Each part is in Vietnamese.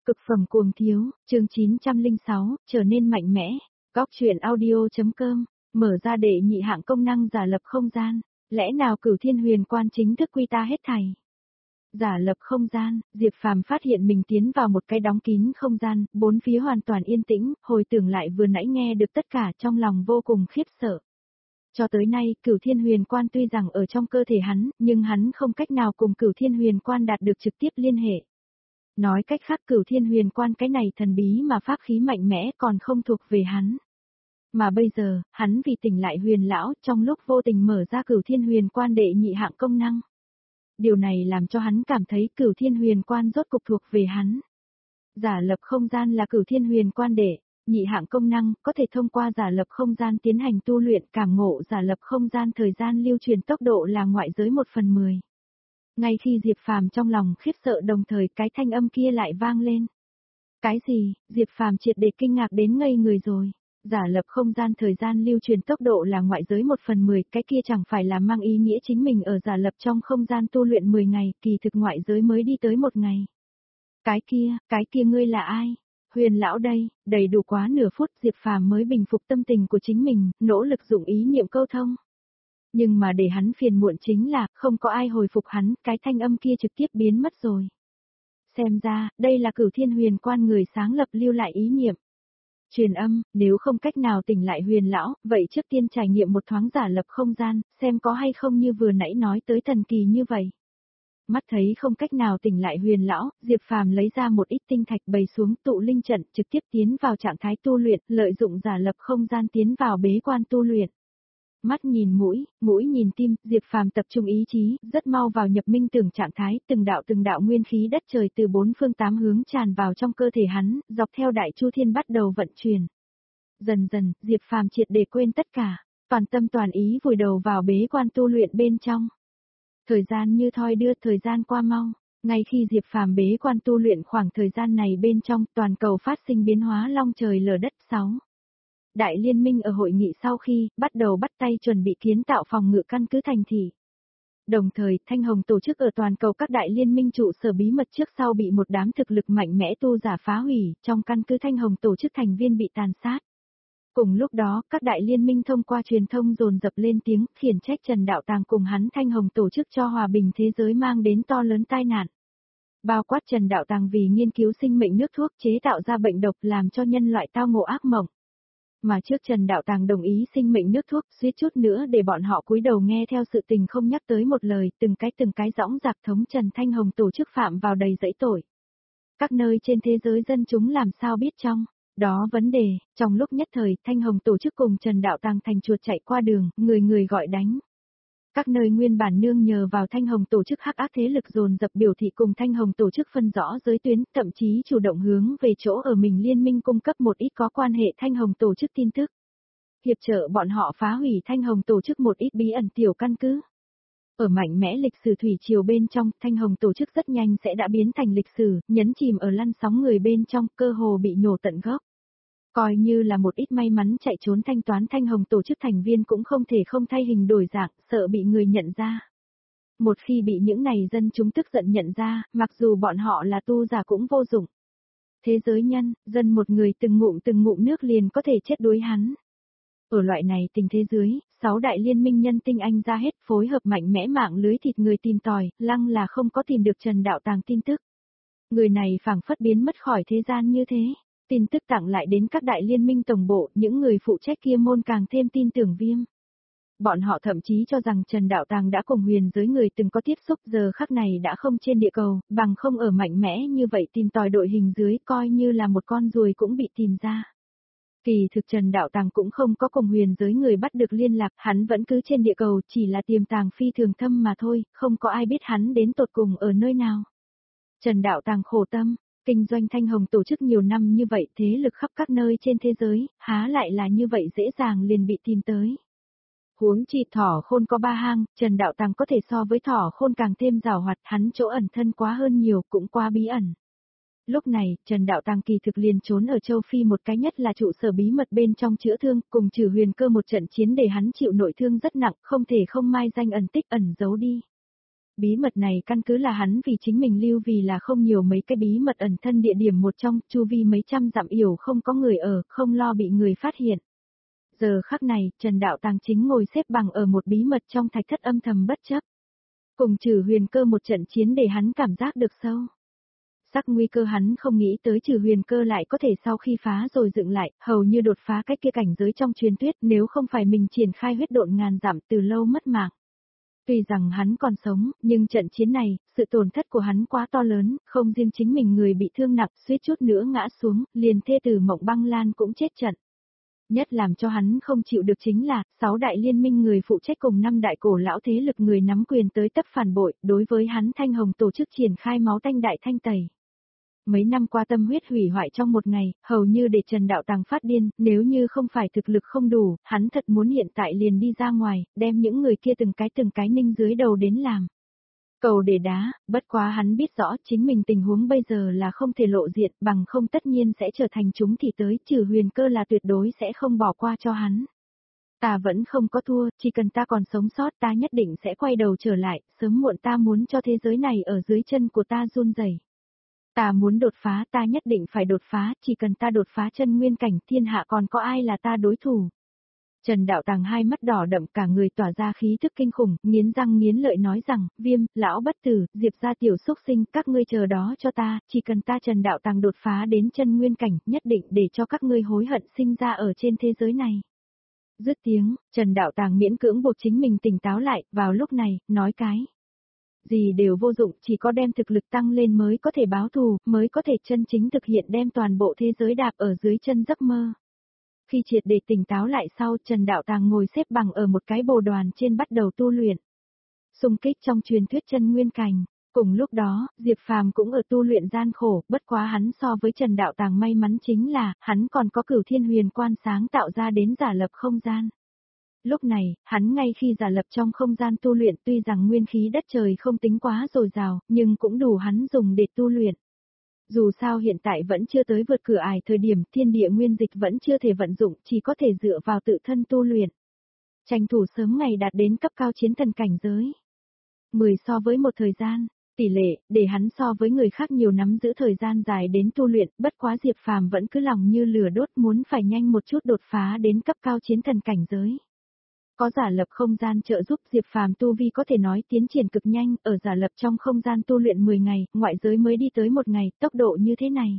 Cực phẩm cuồng thiếu, chương 906, trở nên mạnh mẽ. Góc truyện audio.com, mở ra để nhị hạng công năng giả lập không gian. Lẽ nào Cửu Thiên Huyền Quan chính thức quy ta hết thảy? Giả lập không gian, Diệp Phàm phát hiện mình tiến vào một cái đóng kín không gian, bốn phía hoàn toàn yên tĩnh, hồi tưởng lại vừa nãy nghe được tất cả trong lòng vô cùng khiếp sợ. Cho tới nay, Cửu Thiên Huyền Quan tuy rằng ở trong cơ thể hắn, nhưng hắn không cách nào cùng Cửu Thiên Huyền Quan đạt được trực tiếp liên hệ. Nói cách khác Cửu Thiên Huyền Quan cái này thần bí mà pháp khí mạnh mẽ còn không thuộc về hắn. Mà bây giờ, hắn vì tỉnh lại Huyền Lão, trong lúc vô tình mở ra Cửu Thiên Huyền Quan đệ nhị hạng công năng. Điều này làm cho hắn cảm thấy Cửu Thiên Huyền Quan rốt cục thuộc về hắn. Giả lập không gian là Cửu Thiên Huyền Quan đệ nhị hạng công năng, có thể thông qua giả lập không gian tiến hành tu luyện, cảm ngộ giả lập không gian thời gian lưu truyền tốc độ là ngoại giới 1/10. Ngay khi Diệp Phàm trong lòng khiếp sợ đồng thời cái thanh âm kia lại vang lên. Cái gì? Diệp Phàm triệt để kinh ngạc đến ngây người rồi. Giả lập không gian thời gian lưu truyền tốc độ là ngoại giới 1/10, cái kia chẳng phải là mang ý nghĩa chính mình ở giả lập trong không gian tu luyện 10 ngày, kỳ thực ngoại giới mới đi tới 1 ngày. Cái kia ngươi là ai? Huyền Lão đây, đầy đủ quá nửa phút Diệp Phàm mới bình phục tâm tình của chính mình, nỗ lực dụng ý niệm câu thông. Nhưng mà để hắn phiền muộn chính là, không có ai hồi phục hắn, cái thanh âm kia trực tiếp biến mất rồi. Xem ra, đây là Cửu Thiên Huyền Quan người sáng lập lưu lại ý niệm. Truyền âm, nếu không cách nào tỉnh lại Huyền Lão, vậy trước tiên trải nghiệm một thoáng giả lập không gian, xem có hay không như vừa nãy nói tới thần kỳ như vậy. Mắt thấy không cách nào tỉnh lại Huyền Lão, Diệp Phàm lấy ra một ít tinh thạch bày xuống tụ linh trận, trực tiếp tiến vào trạng thái tu luyện, lợi dụng giả lập không gian tiến vào bế quan tu luyện. Mắt nhìn mũi, mũi nhìn tim, Diệp Phàm tập trung ý chí, rất mau vào nhập minh tưởng trạng thái, từng đạo nguyên khí đất trời từ 4 phương 8 hướng tràn vào trong cơ thể hắn, dọc theo đại chu thiên bắt đầu vận chuyển. Dần dần, Diệp Phàm triệt để quên tất cả, toàn tâm toàn ý vùi đầu vào bế quan tu luyện bên trong. Thời gian như thoi đưa, thời gian qua mau. Ngay khi Diệp Phàm bế quan tu luyện khoảng thời gian này bên trong, toàn cầu phát sinh biến hóa long trời lở đất 6. Đại liên minh ở hội nghị sau khi bắt đầu bắt tay chuẩn bị kiến tạo phòng ngự căn cứ thành thị. Đồng thời, Thanh Hồng tổ chức ở toàn cầu các đại liên minh trụ sở bí mật trước sau bị một đám thực lực mạnh mẽ tu giả phá hủy, trong căn cứ Thanh Hồng tổ chức thành viên bị tàn sát. Cùng lúc đó, các đại liên minh thông qua truyền thông dồn dập lên tiếng, khiển trách Trần Đạo Tàng cùng hắn Thanh Hồng tổ chức cho hòa bình thế giới mang đến to lớn tai nạn. Bao quát Trần Đạo Tàng vì nghiên cứu sinh mệnh nước thuốc chế tạo ra bệnh độc làm cho nhân loại tao ngộ ác mộng. Mà trước Trần Đạo Tàng đồng ý sinh mệnh nước thuốc, suýt chút nữa để bọn họ cúi đầu nghe theo sự tình không nhắc tới một lời, từng cái dõng dạc thống Trần Thanh Hồng tổ chức phạm vào đầy dẫy tội. Các nơi trên thế giới dân chúng làm sao biết trong đó vấn đề, trong lúc nhất thời, Thanh Hồng tổ chức cùng Trần Đạo Tàng thành chuột chạy qua đường, người gọi đánh. Các nơi nguyên bản nương nhờ vào Thanh Hồng tổ chức hắc ác thế lực dồn dập biểu thị cùng Thanh Hồng tổ chức phân rõ giới tuyến, thậm chí chủ động hướng về chỗ ở mình liên minh cung cấp một ít có quan hệ Thanh Hồng tổ chức tin tức. Hiệp trợ bọn họ phá hủy Thanh Hồng tổ chức một ít bí ẩn tiểu căn cứ. Ở mạnh mẽ lịch sử thủy triều bên trong, Thanh Hồng tổ chức rất nhanh sẽ đã biến thành lịch sử, nhấn chìm ở lăn sóng người bên trong, cơ hồ bị nhổ tận gốc. Coi như là một ít may mắn chạy trốn thanh toán Thanh Hồng tổ chức thành viên cũng không thể không thay hình đổi dạng, sợ bị người nhận ra. Một khi bị những này dân chúng tức giận nhận ra, mặc dù bọn họ là tu giả cũng vô dụng. Thế giới nhân, dân một người từng ngụm nước liền có thể chết đuối hắn. Ở loại này tình thế dưới, 6 đại liên minh nhân tinh anh ra hết phối hợp mạnh mẽ mạng lưới thịt người tìm tòi, lăng là không có tìm được Trần Đạo Tàng tin tức. Người này phảng phất biến mất khỏi thế gian như thế. Tin tức tặng lại đến các đại liên minh tổng bộ, những người phụ trách kia môn càng thêm tin tưởng Viêm. Bọn họ thậm chí cho rằng Trần Đạo Tàng đã cùng huyền giới người từng có tiếp xúc giờ khắc này đã không trên địa cầu, bằng không ở mạnh mẽ như vậy tìm tòi đội hình dưới coi như là một con ruồi cũng bị tìm ra. Kỳ thực Trần Đạo Tàng cũng không có cùng huyền giới người bắt được liên lạc, hắn vẫn cứ trên địa cầu chỉ là tiềm tàng phi thường thâm mà thôi, không có ai biết hắn đến tột cùng ở nơi nào. Trần Đạo Tàng khổ tâm. Kinh doanh Thanh Hồng tổ chức nhiều năm như vậy thế lực khắp các nơi trên thế giới, há lại là như vậy dễ dàng liền bị tìm tới. Huống chi Thỏ Khôn có 3 hang, Trần Đạo Tàng có thể so với Thỏ Khôn càng thêm giàu hoạt, hắn chỗ ẩn thân quá hơn nhiều cũng quá bí ẩn. Lúc này, Trần Đạo Tàng kỳ thực liền trốn ở châu Phi một cái nhất là trụ sở bí mật bên trong chữa thương, cùng Trừ Huyền Cơ một trận chiến để hắn chịu nội thương rất nặng, không thể không mai danh ẩn tích ẩn giấu đi. Bí mật này căn cứ là hắn vì chính mình lưu vì là không nhiều mấy cái bí mật ẩn thân địa điểm một trong, chu vi mấy trăm dặm yểu không có người ở, không lo bị người phát hiện. Giờ khắc này, Trần Đạo Tàng chính ngồi xếp bằng ở một bí mật trong thạch thất âm thầm bất chấp. Cùng Trừ Huyền Cơ một trận chiến để hắn cảm giác được sâu sắc nguy cơ, hắn không nghĩ tới Trừ Huyền Cơ lại có thể sau khi phá rồi dựng lại, hầu như đột phá cái kia cảnh giới trong truyền thuyết, nếu không phải mình triển khai huyết độn ngàn dặm từ lâu mất mạng. Tuy rằng hắn còn sống, nhưng trận chiến này, sự tổn thất của hắn quá to lớn, không riêng chính mình người bị thương nặng, suýt chút nữa ngã xuống, liền thê tử Mộng Băng Lan cũng chết trận. Nhất làm cho hắn không chịu được chính là, 6 đại liên minh người phụ trách cùng 5 đại cổ lão thế lực người nắm quyền tới tấp phản bội, đối với hắn Thanh Hồng tổ chức triển khai máu tanh đại thanh tẩy. Mấy năm qua tâm huyết hủy hoại trong một ngày, hầu như để Trần Đạo Tàng phát điên, nếu như không phải thực lực không đủ, hắn thật muốn hiện tại liền đi ra ngoài, đem những người kia từng cái ninh dưới đầu đến làm. Cầu để đá, bất quá hắn biết rõ chính mình tình huống bây giờ là không thể lộ diện, bằng không tất nhiên sẽ trở thành chúng thì tới, Trừ Huyền Cơ là tuyệt đối sẽ không bỏ qua cho hắn. Ta vẫn không có thua, chỉ cần ta còn sống sót ta nhất định sẽ quay đầu trở lại, sớm muộn ta muốn cho thế giới này ở dưới chân của ta run rẩy. Ta muốn đột phá, ta nhất định phải đột phá, chỉ cần ta đột phá chân nguyên cảnh thiên hạ còn có ai là ta đối thủ. Trần Đạo Tàng hai mắt đỏ đậm cả người tỏa ra khí thức kinh khủng, nghiến răng nghiến lợi nói rằng, Viêm, lão bất tử, Diệp gia tiểu xúc sinh, các ngươi chờ đó cho ta, chỉ cần ta Trần Đạo Tàng đột phá đến chân nguyên cảnh, nhất định để cho các ngươi hối hận sinh ra ở trên thế giới này. Dứt tiếng, Trần Đạo Tàng miễn cưỡng buộc chính mình tỉnh táo lại, vào lúc này, nói cái gì đều vô dụng, chỉ có đem thực lực tăng lên mới có thể báo thù, mới có thể chân chính thực hiện đem toàn bộ thế giới đạp ở dưới chân giấc mơ. Khi triệt để tỉnh táo lại sau, Trần Đạo Tàng ngồi xếp bằng ở một cái bồ đoàn trên bắt đầu tu luyện. Xung kích trong truyền thuyết chân nguyên cảnh. Cùng lúc đó, Diệp Phàm cũng ở tu luyện gian khổ, bất quá hắn so với Trần Đạo Tàng may mắn chính là, hắn còn có Cửu Thiên Huyền Quan sáng tạo ra đến giả lập không gian. Lúc này, hắn ngay khi giả lập trong không gian tu luyện tuy rằng nguyên khí đất trời không tính quá dồi dào, nhưng cũng đủ hắn dùng để tu luyện. Dù sao hiện tại vẫn chưa tới vượt cửa ải thời điểm thiên địa nguyên dịch vẫn chưa thể vận dụng, chỉ có thể dựa vào tự thân tu luyện. Tranh thủ sớm ngày đạt đến cấp cao chiến thần cảnh giới. 10 so với một thời gian, tỷ lệ, để hắn so với người khác nhiều nắm giữ thời gian dài đến tu luyện, bất quá Diệp Phàm vẫn cứ lòng như lửa đốt muốn phải nhanh một chút đột phá đến cấp cao chiến thần cảnh giới. Có giả lập không gian trợ giúp Diệp Phàm tu vi có thể nói tiến triển cực nhanh, ở giả lập trong không gian tu luyện 10 ngày, ngoại giới mới đi tới 1 ngày, tốc độ như thế này.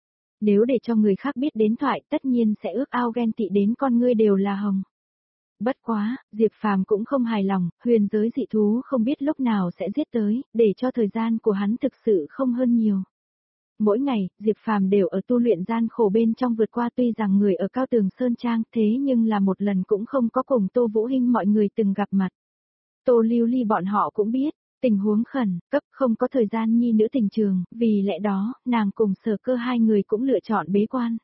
Nếu để cho người khác biết đến thoại, tất nhiên sẽ ước ao ghen tị đến con ngươi đều là hồng. Bất quá, Diệp Phàm cũng không hài lòng, huyền giới dị thú không biết lúc nào sẽ giết tới, để cho thời gian của hắn thực sự không hơn nhiều. Mỗi ngày, Diệp Phàm đều ở tu luyện gian khổ bên trong vượt qua, tuy rằng người ở Cao Tường Sơn Trang thế nhưng là một lần cũng không có cùng Tô Vũ Hinh mọi người từng gặp mặt. Tô Lưu Ly bọn họ cũng biết, tình huống khẩn cấp không có thời gian nhi nữ tình trường, vì lẽ đó, nàng cùng Sở Cơ hai người cũng lựa chọn bế quan.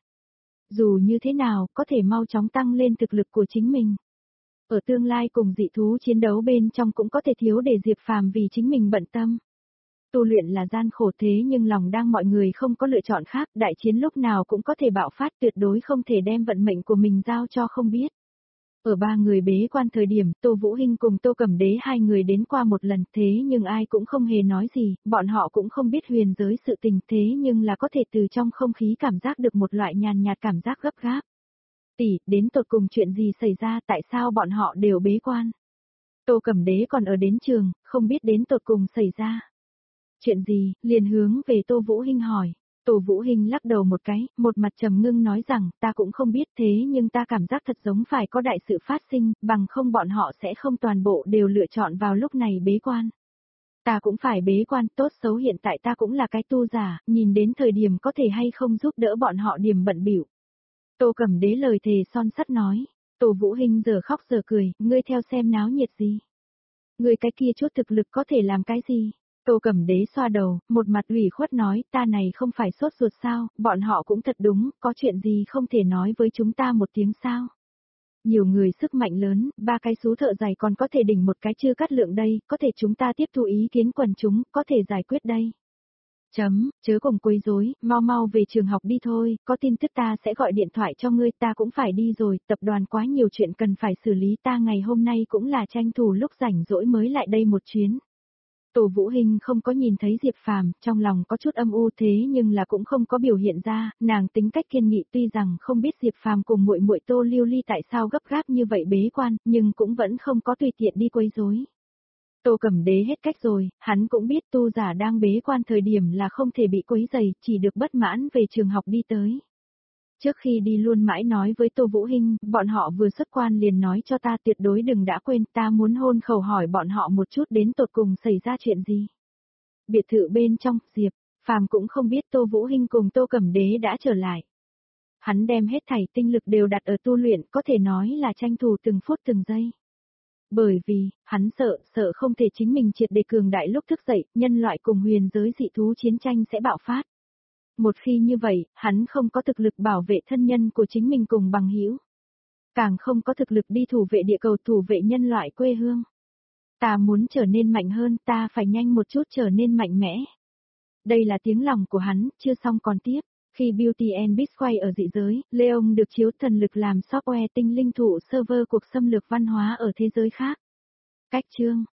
Dù như thế nào, có thể mau chóng tăng lên thực lực của chính mình. Ở tương lai cùng dị thú chiến đấu bên trong cũng có thể thiếu để Diệp Phàm vì chính mình bận tâm. Tu luyện là gian khổ thế nhưng lòng đang mọi người không có lựa chọn khác, đại chiến lúc nào cũng có thể bạo phát, tuyệt đối không thể đem vận mệnh của mình giao cho không biết. Ở 3 người bế quan thời điểm, Tô Vũ Hinh cùng Tô Cẩm Đế hai người đến qua một lần, thế nhưng ai cũng không hề nói gì, bọn họ cũng không biết huyền giới sự tình, thế nhưng là có thể từ trong không khí cảm giác được một loại nhàn nhạt cảm giác gấp gáp. Tỷ, đến tột cùng chuyện gì xảy ra, tại sao bọn họ đều bế quan? Tô Cẩm Đế còn ở đến trường, không biết đến tột cùng xảy ra. Chuyện gì, liền hướng về Tô Vũ Hinh hỏi. Tô Vũ Hinh lắc đầu một cái, một mặt trầm ngưng nói rằng, ta cũng không biết thế nhưng ta cảm giác thật giống phải có đại sự phát sinh, bằng không bọn họ sẽ không toàn bộ đều lựa chọn vào lúc này bế quan. Ta cũng phải bế quan, tốt xấu hiện tại ta cũng là cái tu giả, nhìn đến thời điểm có thể hay không giúp đỡ bọn họ điểm bận bịu. Tô Cẩm Đế lời thề son sắt nói. Tô Vũ Hinh giờ khóc giờ cười, ngươi theo xem náo nhiệt gì. Ngươi cái kia chút thực lực có thể làm cái gì? Tô Cẩm Đế xoa đầu, một mặt ủy khuất nói, ta này không phải sốt ruột sao, bọn họ cũng thật đúng, có chuyện gì không thể nói với chúng ta một tiếng sao. Nhiều người sức mạnh lớn, 3 cái số thợ giày còn có thể đỉnh một cái chưa cắt lượng đây, có thể chúng ta tiếp thu ý kiến quần chúng, có thể giải quyết đây. Chớ cùng quấy rối, mau mau về trường học đi thôi, có tin tức ta sẽ gọi điện thoại cho ngươi, ta cũng phải đi rồi, tập đoàn quá nhiều chuyện cần phải xử lý, ta ngày hôm nay cũng là tranh thủ lúc rảnh rỗi mới lại đây một chuyến. Tô Vũ Hinh không có nhìn thấy Diệp Phàm, trong lòng có chút âm u thế nhưng là cũng không có biểu hiện ra, nàng tính cách kiên nghị tuy rằng không biết Diệp Phàm cùng muội muội Tô Lưu Ly tại sao gấp gáp như vậy bế quan, nhưng cũng vẫn không có tùy tiện đi quấy rối. Tô Cẩm Đế hết cách rồi, hắn cũng biết tu giả đang bế quan thời điểm là không thể bị quấy rầy, chỉ được bất mãn về trường học đi tới. Trước khi đi luôn mãi nói với Tô Vũ Hinh, bọn họ vừa xuất quan liền nói cho ta tuyệt đối đừng đã quên, ta muốn hôn khẩu hỏi bọn họ một chút đến tột cùng xảy ra chuyện gì. Biệt thự bên trong, Diệp Phàm cũng không biết Tô Vũ Hinh cùng Tô Cẩm Đế đã trở lại. Hắn đem hết thảy tinh lực đều đặt ở tu luyện, có thể nói là tranh thủ từng phút từng giây. Bởi vì, hắn sợ không thể chính mình triệt để cường đại lúc thức dậy, nhân loại cùng huyền giới dị thú chiến tranh sẽ bạo phát. Một khi như vậy, hắn không có thực lực bảo vệ thân nhân của chính mình cùng bằng hữu, càng không có thực lực đi thủ vệ địa cầu, thủ vệ nhân loại quê hương. Ta muốn trở nên mạnh hơn, ta phải nhanh một chút trở nên mạnh mẽ. Đây là tiếng lòng của hắn, chưa xong còn tiếp. Khi Beauty and Beast quay ở dị giới, Leon được chiếu thần lực làm software tinh linh thụ server cuộc xâm lược văn hóa ở thế giới khác. Cách chương